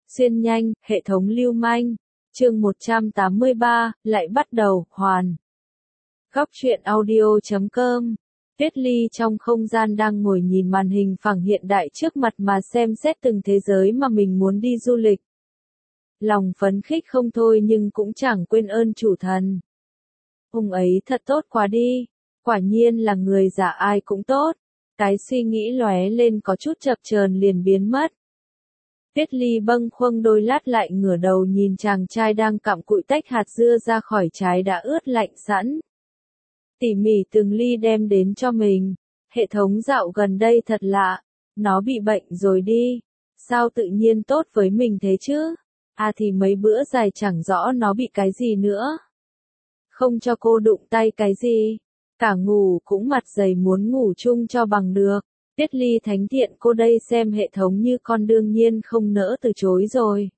Xuyên nhanh, hệ thống lưu manh. Chương 183, lại bắt đầu, hoàn. Góc truyện audio.com. Tuyết Ly trong không gian đang ngồi nhìn màn hình phẳng hiện đại trước mặt mà xem xét từng thế giới mà mình muốn đi du lịch. Lòng phấn khích không thôi nhưng cũng chẳng quên ơn chủ thần. Ông ấy thật tốt quá đi, quả nhiên là người giả ai cũng tốt. Cái suy nghĩ lóe lên có chút chập chờn liền biến mất. Tuyết Ly bâng khuâng đôi lát lại ngửa đầu nhìn chàng trai đang cặm cụi tách hạt dưa ra khỏi trái đã ướt lạnh sẵn. Tỉ mỉ từng ly đem đến cho mình. Hệ thống dạo gần đây thật lạ. Nó bị bệnh rồi đi. Sao tự nhiên tốt với mình thế chứ? À thì mấy bữa dài chẳng rõ nó bị cái gì nữa. Không cho cô đụng tay cái gì. Cả ngủ cũng mặt dày muốn ngủ chung cho bằng được. Tuyết Ly thánh thiện cô đây xem hệ thống như con đương nhiên không nỡ từ chối rồi.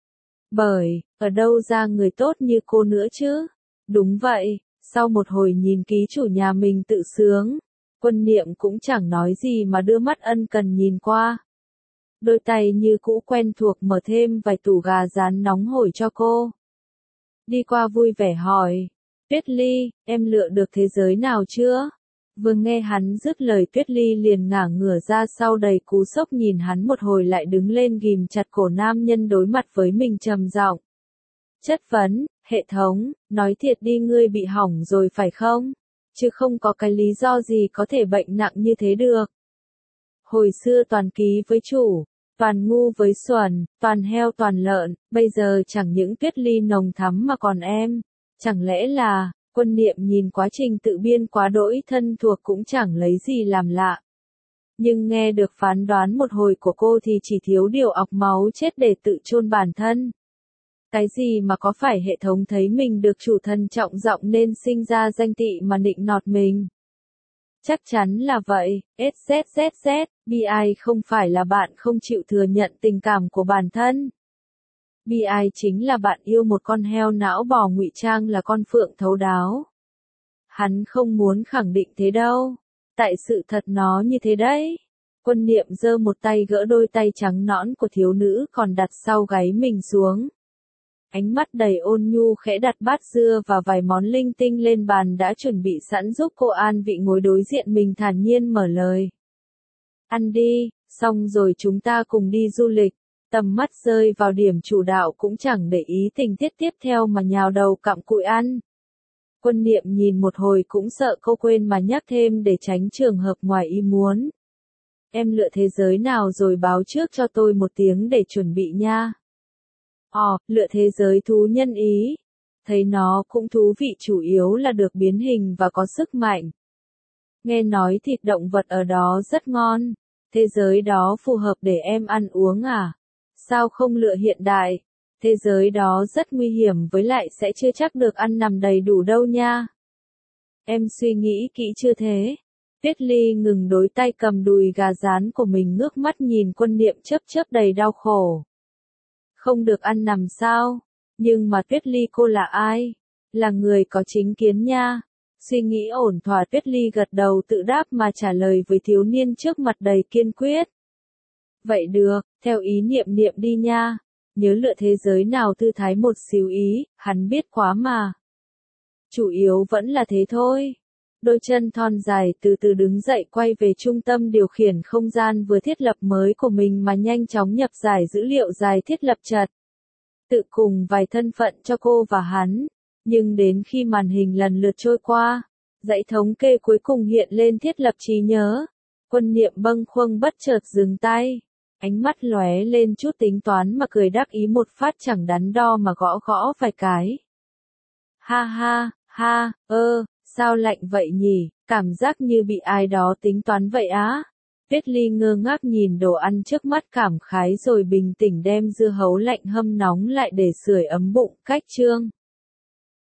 Bởi, ở đâu ra người tốt như cô nữa chứ? Đúng vậy, sau một hồi nhìn ký chủ nhà mình tự sướng, Quân Niệm cũng chẳng nói gì mà đưa mắt ân cần nhìn qua. Đôi tay như cũ quen thuộc mở thêm vài tủ gà rán nóng hổi cho cô. Đi qua vui vẻ hỏi, Tuyết Ly, em lựa được thế giới nào chưa? Vừa nghe hắn dứt lời Tuyết Ly liền ngả ngửa ra sau đầy cú sốc nhìn hắn một hồi lại đứng lên ghim chặt cổ nam nhân đối mặt với mình trầm giọng. Chất vấn, hệ thống, nói thiệt đi ngươi bị hỏng rồi phải không? Chứ không có cái lý do gì có thể bệnh nặng như thế được. Hồi xưa toàn ký với chủ, toàn ngu với xuẩn, toàn heo toàn lợn, bây giờ chẳng những Tuyết Ly nồng thắm mà còn em. Chẳng lẽ là... Quân Niệm nhìn quá trình tự biên quá đỗi thân thuộc cũng chẳng lấy gì làm lạ. Nhưng nghe được phán đoán một hồi của cô thì chỉ thiếu điều ọc máu chết để tự chôn bản thân. Cái gì mà có phải hệ thống thấy mình được chủ thần trọng giọng nên sinh ra danh tị mà nịnh nọt mình? Chắc chắn là vậy, SZZZ, BI không phải là bạn không chịu thừa nhận tình cảm của bản thân. BI chính là bạn yêu một con heo não bò ngụy trang là con phượng thấu đáo. Hắn không muốn khẳng định thế đâu. Tại sự thật nó như thế đấy. Quân Niệm giơ một tay gỡ đôi tay trắng nõn của thiếu nữ còn đặt sau gáy mình xuống. Ánh mắt đầy ôn nhu khẽ đặt bát dưa và vài món linh tinh lên bàn đã chuẩn bị sẵn giúp cô an vị ngồi đối diện mình thản nhiên mở lời. Ăn đi, xong rồi chúng ta cùng đi du lịch. Tầm mắt rơi vào điểm chủ đạo cũng chẳng để ý tình tiết tiếp theo mà nhào đầu cặm cụi ăn. Quân Niệm nhìn một hồi cũng sợ cô quên mà nhắc thêm để tránh trường hợp ngoài ý muốn. Em lựa thế giới nào rồi báo trước cho tôi một tiếng để chuẩn bị nha. Lựa thế giới thú nhân ý. Thấy nó cũng thú vị chủ yếu là được biến hình và có sức mạnh. Nghe nói thịt động vật ở đó rất ngon. Thế giới đó phù hợp để em ăn uống à? Sao không lựa hiện đại? Thế giới đó rất nguy hiểm với lại sẽ chưa chắc được ăn nằm đầy đủ đâu nha. Em suy nghĩ kỹ chưa thế? Tuyết Ly ngừng đối tay cầm đùi gà rán của mình ngước mắt nhìn Quân Niệm chớp chớp đầy đau khổ. Không được ăn nằm sao? Nhưng mà Tuyết Ly cô là ai? Là người có chính kiến nha. Suy nghĩ ổn thỏa Tuyết Ly gật đầu tự đáp mà trả lời với thiếu niên trước mặt đầy kiên quyết. Vậy được, theo ý Niệm Niệm đi nha. Nhớ lựa thế giới nào thư thái một xíu ý, hắn biết quá mà. Chủ yếu vẫn là thế thôi. Đôi chân thon dài từ từ đứng dậy quay về trung tâm điều khiển không gian vừa thiết lập mới của mình mà nhanh chóng nhập giải dữ liệu dài thiết lập chật. Tự cùng vài thân phận cho cô và hắn. Nhưng đến khi màn hình lần lượt trôi qua, dãy thống kê cuối cùng hiện lên thiết lập trí nhớ. Quân Niệm bâng khuâng bất chợt dừng tay. Ánh mắt lóe lên chút tính toán mà cười đắc ý một phát chẳng đắn đo mà gõ gõ vài cái. Ha ha, sao lạnh vậy nhỉ, cảm giác như bị ai đó tính toán vậy á. Tuyết Ly ngơ ngác nhìn đồ ăn trước mắt cảm khái rồi bình tĩnh đem dưa hấu lạnh hâm nóng lại để sưởi ấm bụng, cách chương.